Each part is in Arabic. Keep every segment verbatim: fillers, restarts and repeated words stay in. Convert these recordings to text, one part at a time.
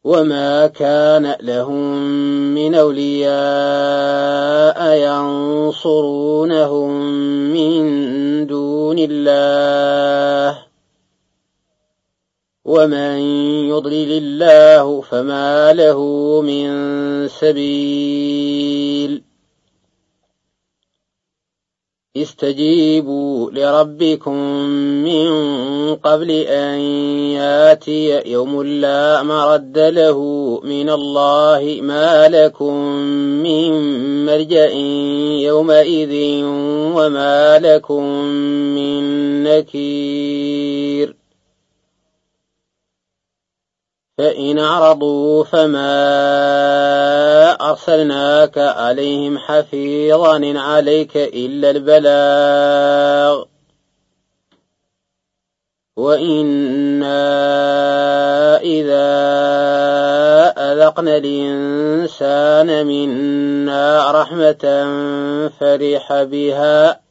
وما كان لهم من أولياء ينصرونهم من دون الله ومن يضلل الله فما له من سبيل استجيبوا لربكم من قبل أن ياتي يوم لا مرد له من الله ما لكم من ملجأ يومئذ وما لكم من نكير فإن أعرضوا فما أرسلناك عليهم حفيظا عليك إلا البلاغ وإنا إذا أذقنا الإنسان منا رحمة فرح بها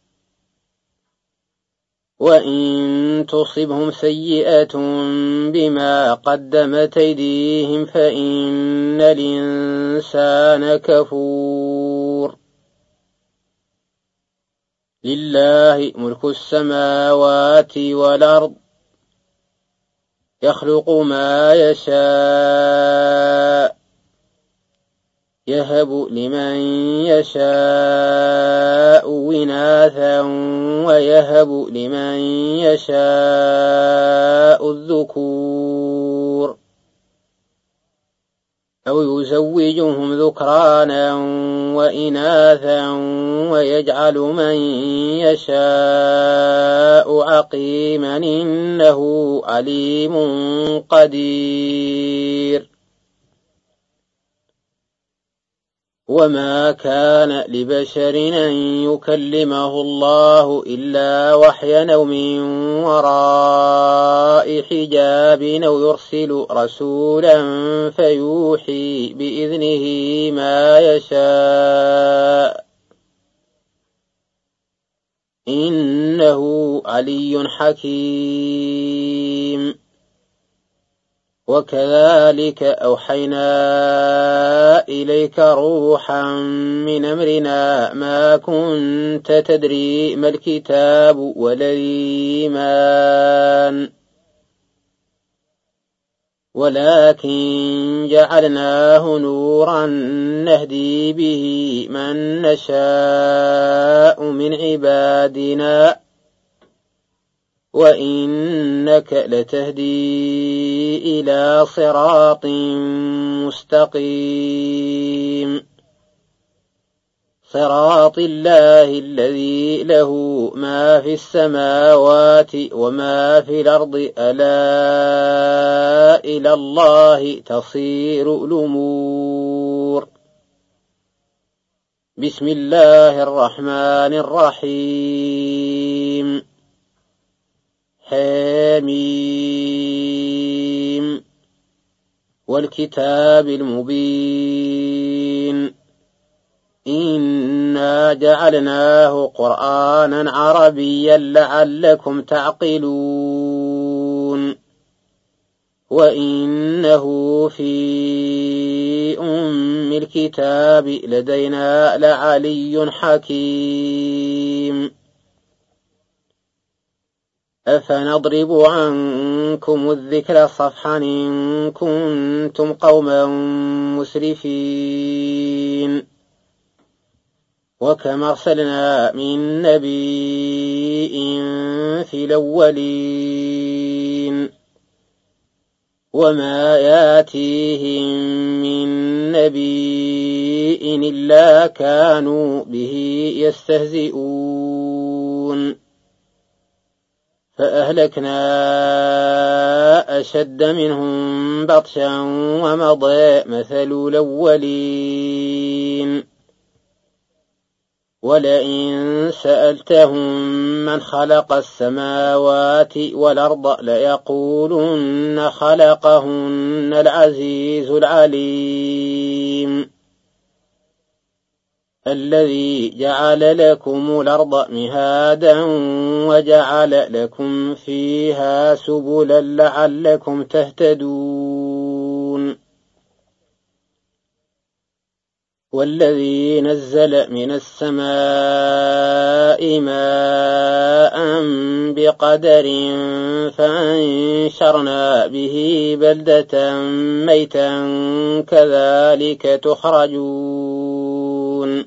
وإن تصبهم سيئة بما قدمت أيديهم فإن الإنسان كفور لله ملك السماوات والأرض يخلق ما يشاء يهب لمن يشاء إناثا ويهب لمن يشاء الذكور أو يزوجهم ذكرانا وإناثا ويجعل من يشاء عقيما إنه عليم قدير وما كان لبشر أن يكلمه الله إلا وحيا أو من وراء حجاب أو يرسل رسولا فيوحي بإذنه ما يشاء إنه علي حكيم وكذلك أوحينا إليك روحا من أمرنا ما كنت تدري ما الكتاب ولا الإيمان ولكن جعلناه نورا نهدي به من نشاء من عبادنا وإنك لتهدي إلى صراط مستقيم صراط الله الذي له ما في السماوات وما في الأرض ألا إلى الله تصير الأمور بسم الله الرحمن الرحيم حميم والكتاب المبين إنا جعلناه قرآنا عربيا لعلكم تعقلون وإنه في أم الكتاب لدينا لعلي حكيم أفنضرب عنكم الذكر صفحا إن كنتم قوما مسرفين وكم أرسلنا من نبي في الأولين وما ياتيهم من نبي إلا كانوا به يستهزئون فأهلكنا أشد منهم بطشا ومضى مثل الأولين ولئن سألتهم من خلق السماوات والأرض ليقولن خلقهن العزيز العليم الذي جعل لكم الأرض مهادا وجعل لكم فيها سبلا لعلكم تهتدون والذي نزل من السماء ماء بقدر فأنشرنا به بلدة ميتا كذلك تخرجون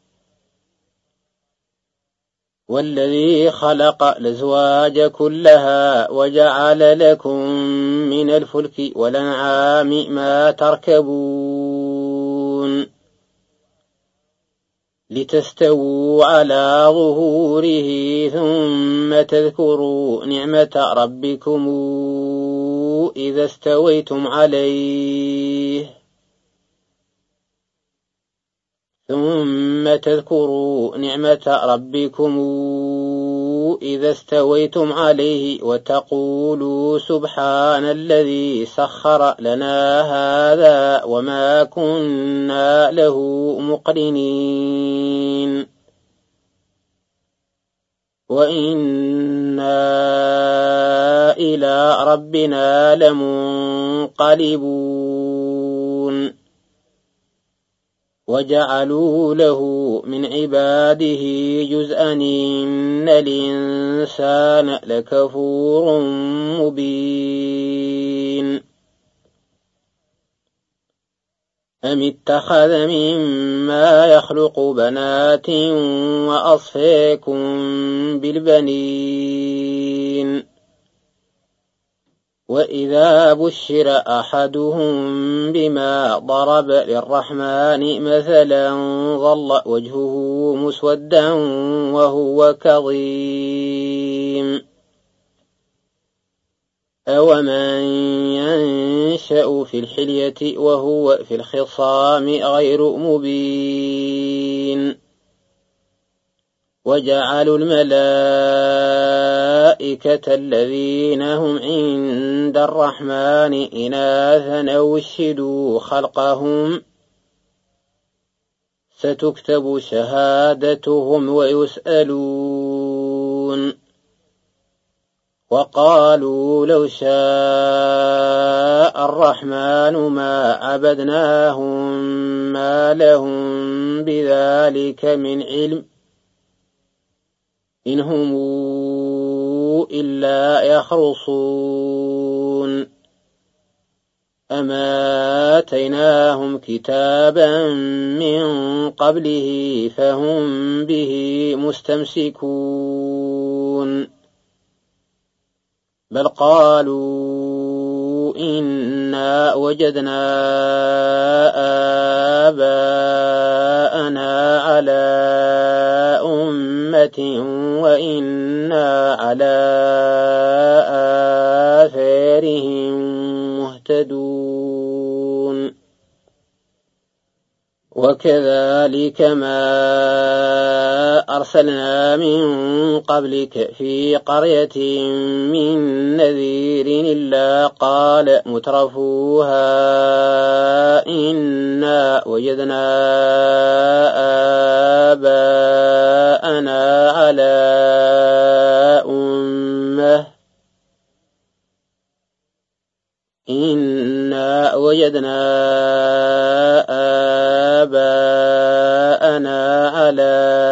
والذي خلق الأزواج كلها وجعل لكم من الفلك والأنعام ما تركبون لتستووا على ظهوره ثم تذكروا نعمة ربكم إذا استويتم عليه ثم تذكروا نعمة ربكم إذا استويتم عليه وتقولوا سبحان الذي سخر لنا هذا وما كنا له مقرنين وإنا إلى ربنا لمنقلبون وجعلوا له من عباده جزءا إن الإنسان لكفور مبين أم اتخذ مما يخلق بنات وأصفاكم بالبنين وإذا بشر أحدهم بما ضرب للرحمن مثلا ظل وجهه مسودا وهو كظيم أومن ينشأ في الحلية وهو في الخصام غير مبين وجعلوا الملائكة الذين هم عند الرحمن إناثا أو اشهدوا خلقهم ستكتب شهادتهم ويسألون وقالوا لو شاء الرحمن ما عبدناهم ما لهم بذلك من علم إن هم إلا يخرصون أما آتيناهم كتابا من قبله فهم به مستمسكون بل قالوا إنا وجدنا آباءنا على أمة وإنا على آثارهم مهتدون وكذلك ما أرسلنا من قبلك في قرية من نذير إلا قال مترفوها إنا وجدنا آباءنا على أمة إنا وجدنا آباءنا على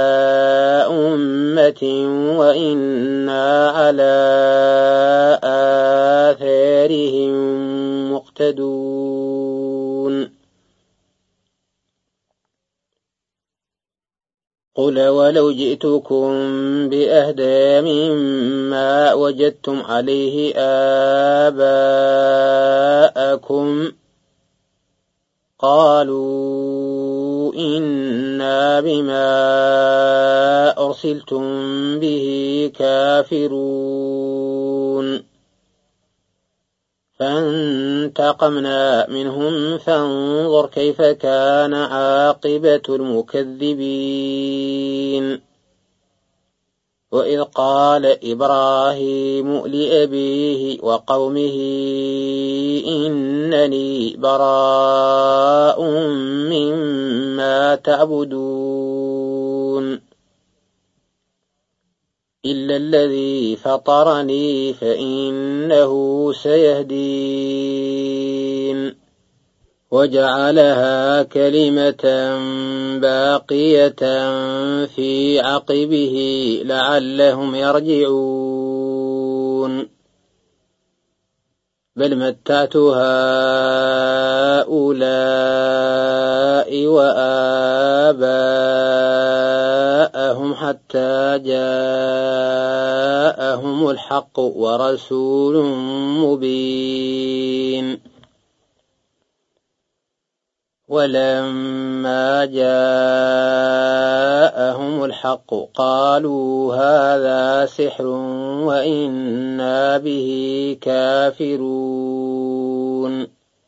أمة وإنا على آثارهم مقتدون قل ولو جئتكم بأهدى مما وجدتم عليه آباءكم قالوا إنا بما أرسلتم به كافرون فانتقمنا منهم فانظر كيف كان عاقبة المكذبين وإذ قال إبراهيم لأبيه وقومه إنني براء مما تعبدون إلا الذي فطرني فإنه سيهدين وجعلها كلمة باقية في عقبه لعلهم يرجعون بل متعت هؤلاء وآباءهم حتى جاءهم الحق ورسول مبين ولما جاءهم الحق قالوا هذا سحر وإنا به كافرون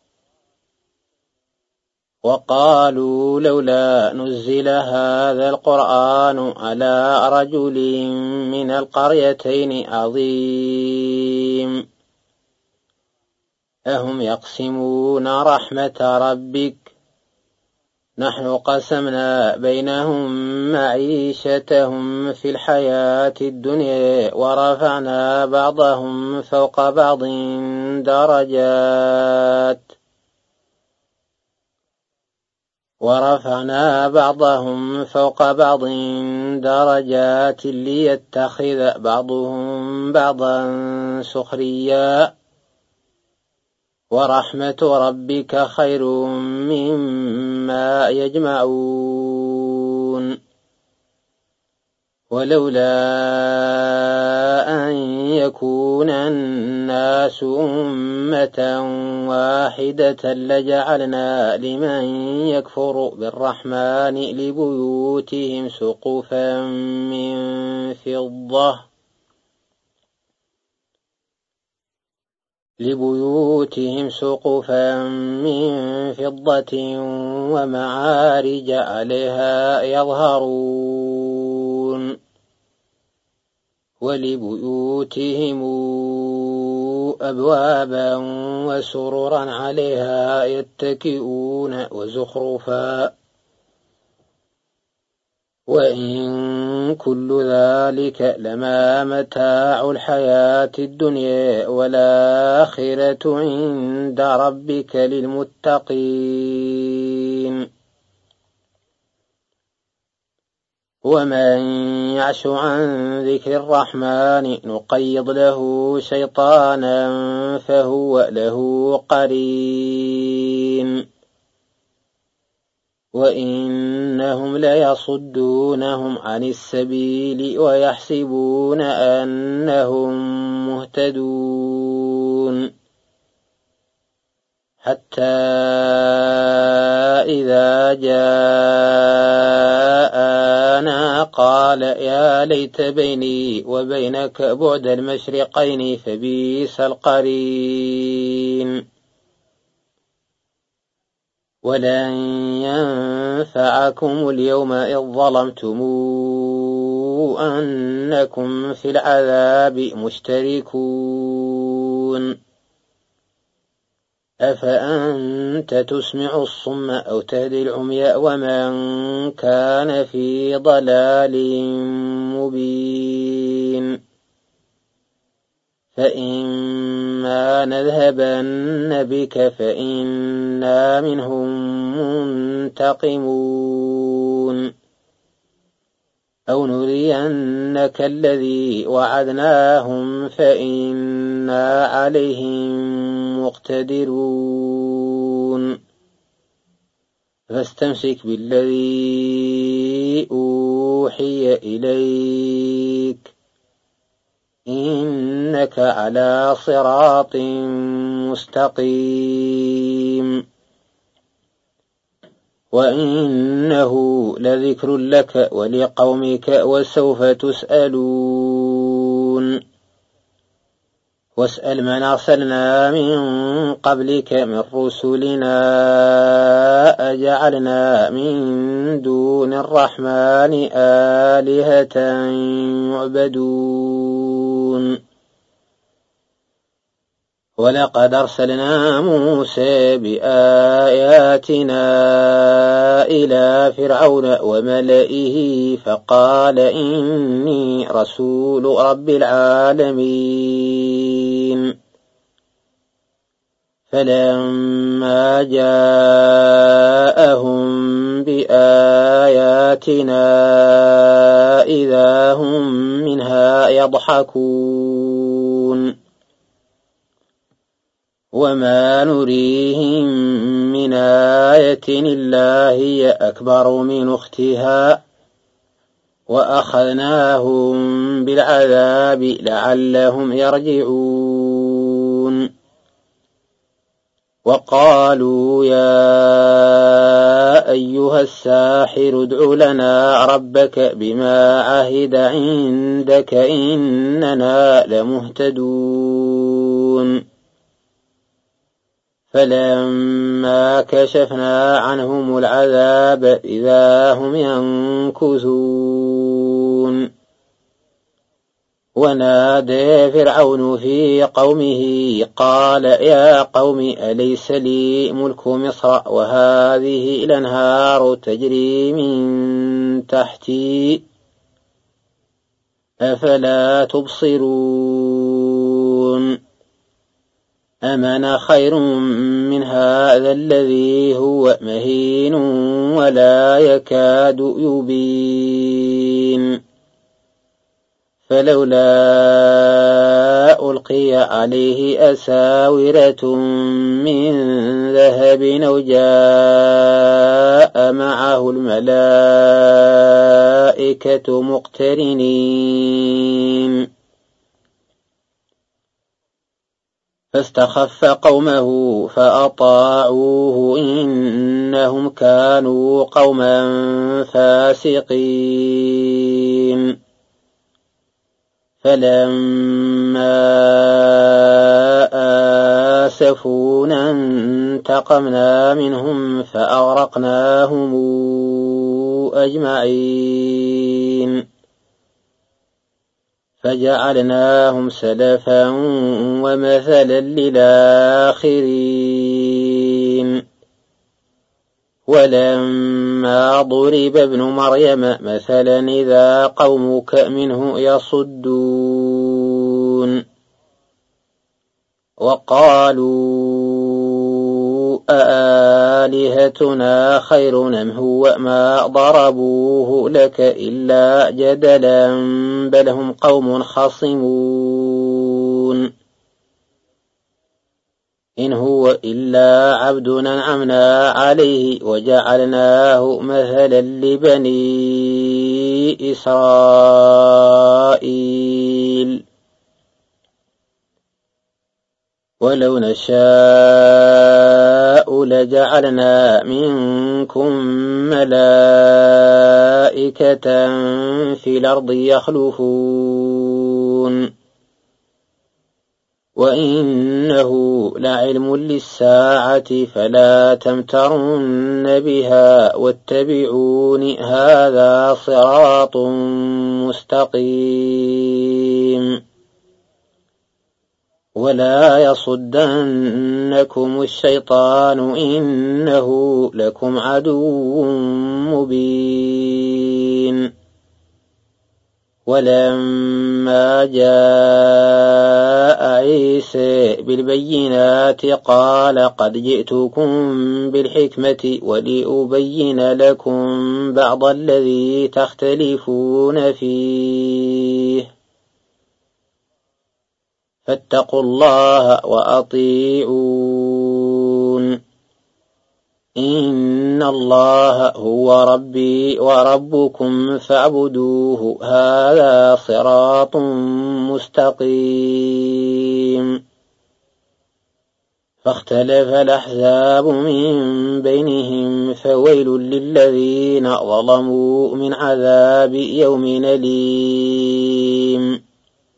وقالوا لولا نزل هذا القرآن على رجل من القريتين عظيم أهم يقسمون رحمة ربك نحن قسمنا بينهم معيشتهم في الحياة الدنيا ورفعنا بعضهم فوق بعض درجات ورفعنا بعضهم فوق بعض درجات ليتخذ بعضهم بعضا سخريا ورحمة ربك خير مما يجمعون ولولا أن يكون الناس أمة واحدة لجعلنا لمن يكفر بالرحمن لبيوتهم سقفا من فضة لبيوتهم سقفا من فضة ومعارج عليها يظهرون ولبيوتهم أبوابا وسررا عليها يتكئون وزخرفا وإن كل ذلك لما متاع الحياة الدنيا والآخرة عند ربك للمتقين ومن يعش عن ذكر الرحمن نقيض له شيطانا فهو له قرين وإنهم ليصدونهم عن السبيل ويحسبون أنهم مهتدون حتى إذا جاءنا قال يا ليت بيني وبينك بعد المشرقين فبئس القرين ولن ينفعكم اليوم إذ ظلمتم أنكم في العذاب مشتركون أفأنت تسمع الصم أو تهدي العمي ومن كان في ضلال مبين فإما نذهبن بك فإنا منهم منتقمون أو نرينك الذي وعدناهم فإنا عليهم مقتدرون فاستمسك بالذي أوحي إليك إنك على صراط مستقيم وإنه لذكر لك ولقومك وسوف تسألون واسأل من أرسلنا من قبلك من رسلنا أجعلنا من دون الرحمن آلهة يعبدون ولقد أرسلنا موسى بآياتنا إلى فرعون وملئه فقال إني رسول رب العالمين فلما جاءهم بآياتنا إذا هم منها يضحكون وما نريهم من آية إلا هي أكبر من أختها وأخذناهم بالعذاب لعلهم يرجعون وقالوا يا أيها الساحر ادع لنا ربك بما عهد عندك إننا لمهتدون فلما كشفنا عنهم العذاب إذا هم ينكثون ونادى فرعون في قومه قال يا قوم أليس لي ملك مصر وهذه الأنهار تجري من تحتي أفلا تبصرون أم أنا خير من هذا الذي هو مهين ولا يكاد يبين فلولا ألقي عليه أساورة من ذهب أو جاء معه الملائكة مقترنين فاستخف قومه فأطاعوه إنهم كانوا قوما فاسقين فلما آسفونا انتقمنا منهم فأغرقناهم أجمعين فجعلناهم سلفا ومثلا للآخرين ولما ضرب ابن مريم مثلا إذا قومك منه يصدون وقالوا أآلهتنا خير أم هو ما ضربوه لك إلا جدلا بل هم قوم خصمون إن هو إلا عبد أنعمنا عليه وجعلناه مثلا لبني إسرائيل ولو نشاء لجعلنا منكم ملائكة في الأرض يخلفون وإنه لعلم للساعة فلا تمترن بها واتبعون هذا صراط مستقيم ولا يصدنكم الشيطان إنه لكم عدو مبين ولما جاء عيسى بالبينات قال قد جئتكم بالحكمة ولأبين لكم بعض الذي تختلفون فيه فاتقوا الله وأطيعون إن الله هو ربي وربكم فاعبدوه هذا صراط مستقيم فاختلف الأحزاب من بينهم فويل للذين ظلموا من عذاب يوم أليم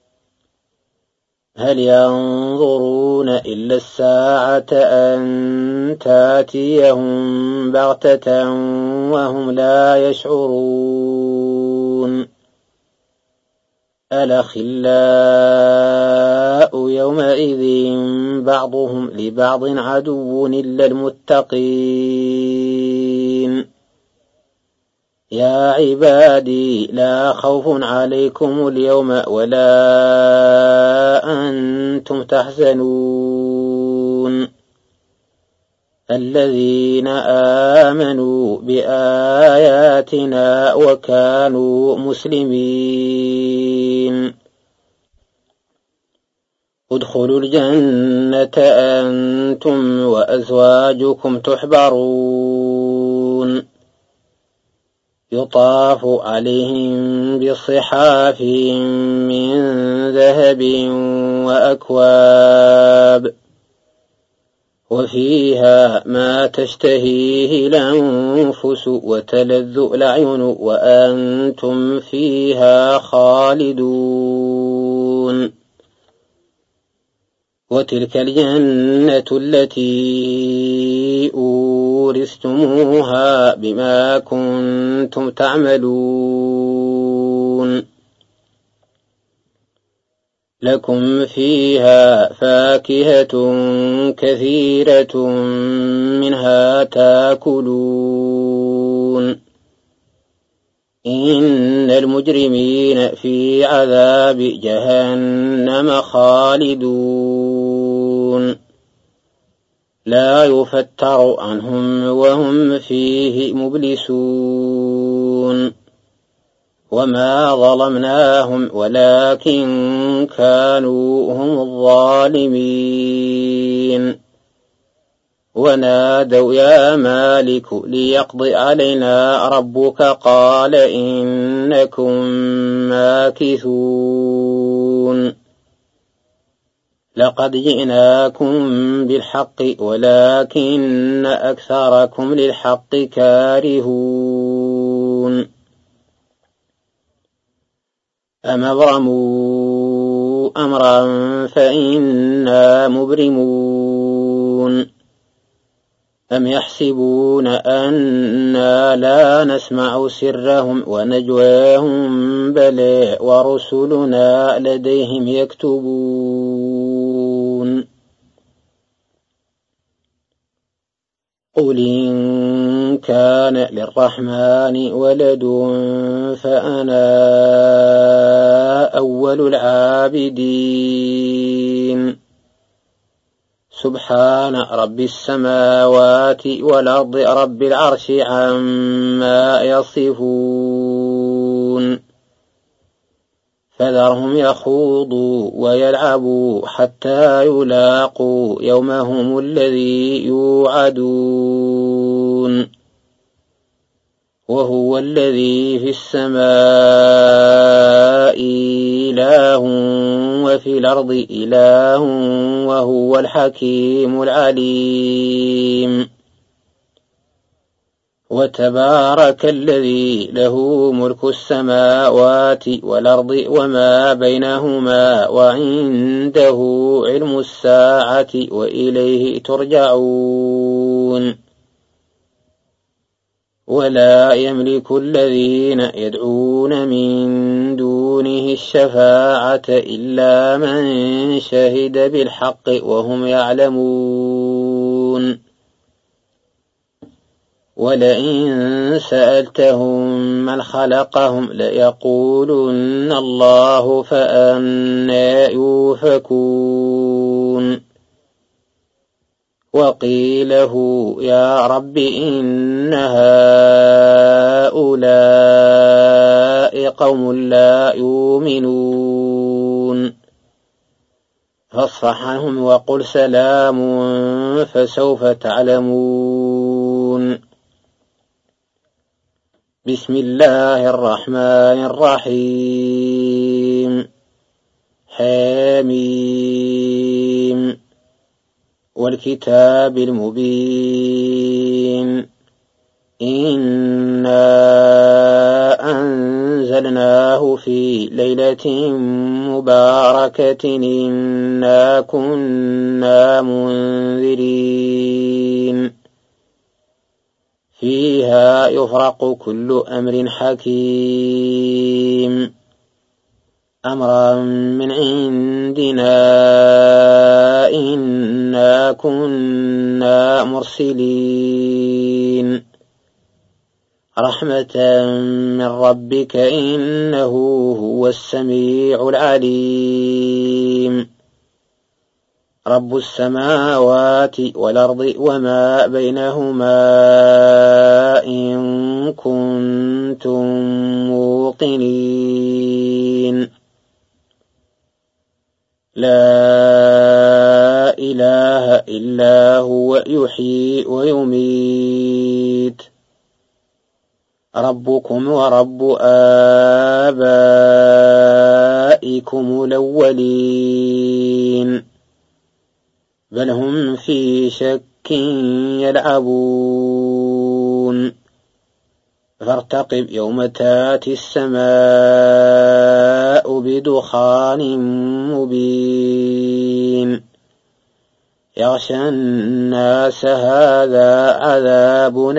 هل ينظرون إلا الساعة أن تاتيهم بغتة وهم لا يشعرون الأخلاء يومئذ بعضهم لبعض عدو إلا المتقين يا عبادي لا خوف عليكم اليوم ولا أنتم تحزنون الذين آمنوا بآياتنا وكانوا مسلمين ادخلوا الجنة أنتم وأزواجكم تحبرون يطاف عليهم بصحاف من ذهب وأكواب وفيها ما تشتهيه الأنفس وتلذ الأعين وأنتم فيها خالدون وتلك الجنة التي أورثتموها بما كنتم تعملون لكم فيها فاكهة كثيرة منها تاكلون إن المجرمين في عذاب جهنم خالدون لا يفتر عنهم وهم فيه مبلسون وما ظلمناهم ولكن كانوا هم الظالمين ونادوا يا مالك ليقض علينا ربك قال إنكم ماكثون لقد جئناكم بالحق ولكن أكثركم للحق كارهون أم أبرموا أمرا فإنا مبرمون أم يحسبون أنا لا نسمع سرهم ونجواهم بلى ورسلنا لديهم يكتبون قل إن كان للرحمن ولد فأنا أول العابدين سبحان رب السماوات والأرض رب العرش عما يصفون فذرهم يخوضوا ويلعبوا حتى يلاقوا يومهم الذي يوعدون وهو الذي في السماء إله وفي الأرض إله وهو الحكيم العليم وتبارك الذي له ملك السماوات والأرض وما بينهما وعنده علم الساعة وإليه ترجعون ولا يملك الذين يدعون من دونه الشفاعة إلا من شهد بالحق وهم يعلمون ولئن سألتهم من خلقهم ليقولن الله فأنى يؤفكون وقيله يا رب إن هؤلاء قوم لا يؤمنون فاصفح عنهم وقل سلام فسوف تعلمون بسم الله الرحمن الرحيم حميم والكتاب المبين إنا أنزلناه في ليلة مباركة إنا كنا منذرين فيها يفرق كل أمر حكيم أمرا من عندنا إنا كنا مرسلين رحمة من ربك إنه هو السميع العليم رب السماوات والأرض وما بينهما إن كنتم موقنين لا إله إلا هو يحيي ويميت ربكم ورب آبائكم الأولين بل هم في شك يلعبون فارتقب يوم تاتي السماء بدخان مبين يغشى الناس هذا عذاب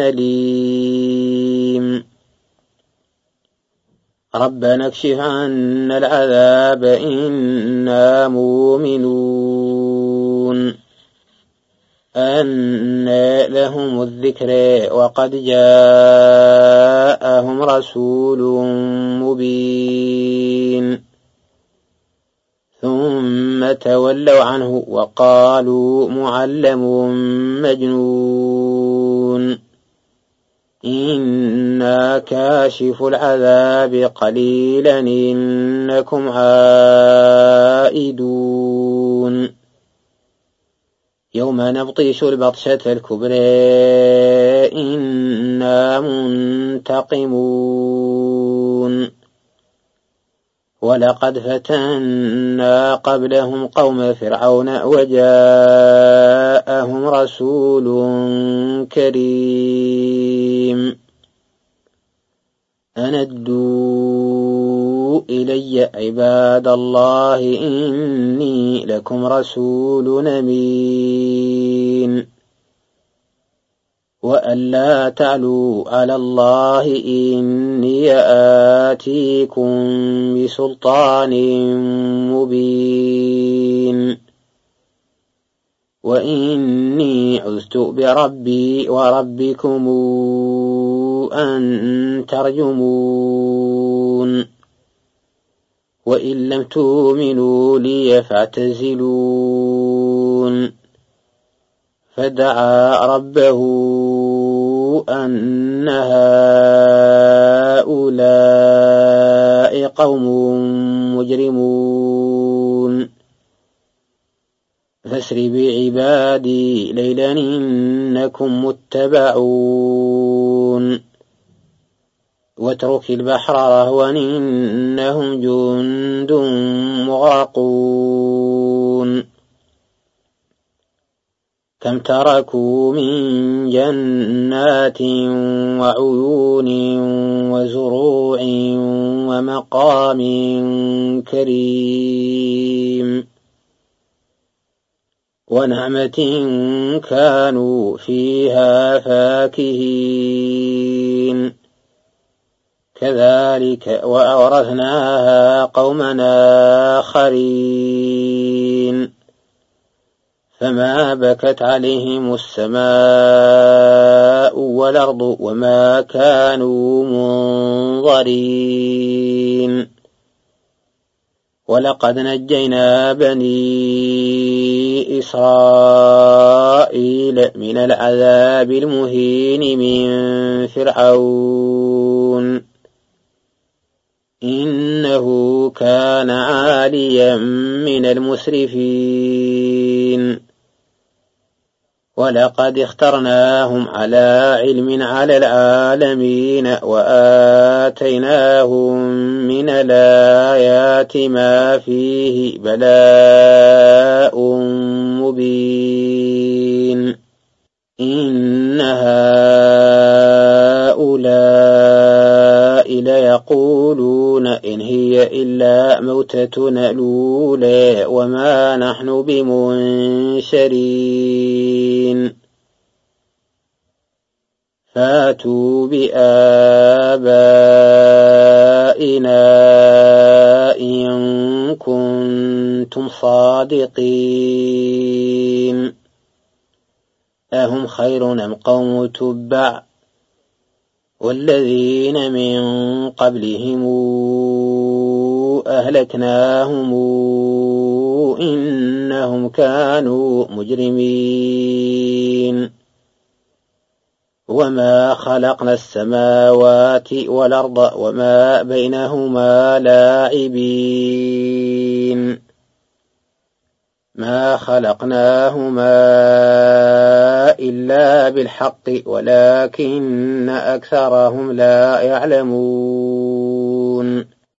أليم ربنا اكشف عنا العذاب إنا مؤمنون أنى لهم الذكر وقد جاءهم رسول مبين ثم تولوا عنه وقالوا معلم مجنون إنا كاشف العذاب قليلا إنكم عائدون يوم نبطش البطشة الكبرى إنا منتقمون ولقد فتنا قبلهم قوم فرعون وجاءهم رسول كريم أن ادوا إلي عباد الله إني لكم رسول أمين وأن لا تعلوا على الله إني آتيكم بسلطان مبين وإني عذت بربي وربكم أن ترجمون وإن لم تؤمنوا لي فاعتزلون فدعا ربه أن هؤلاء قوم مجرمون فاسر بعبادي ليلا إنكم متبعون واترك البحر رهوا إنهم جند مغرقون كم تركوا من جنات وعيون وزروع ومقام كريم ونعمة كانوا فيها فاكهين كذلك وأورثناها قومنا آخرين فما بكت عليهم السماء والأرض وما كانوا منظرين ولقد نجينا بني إسرائيل من العذاب المهين من فرعون إنه كان عاليا من المسرفين ولقد اخترناهم على علم على العالمين وآتيناهم من الآيات ما فيه بلاء مبين إن هؤلاء ليقولون إن هي إلا موتتنا الأولى وما نحن بمنشرين فاتوا بآبائنا إن كنتم صادقين أهم خير أم قوم تبع والذين من قبلهم أهلكناهم إنهم كانوا مجرمين وما خلقنا السماوات والأرض وما بينهما لاعبين ما خلقناهما إلا بالحق ولكن أكثرهم لا يعلمون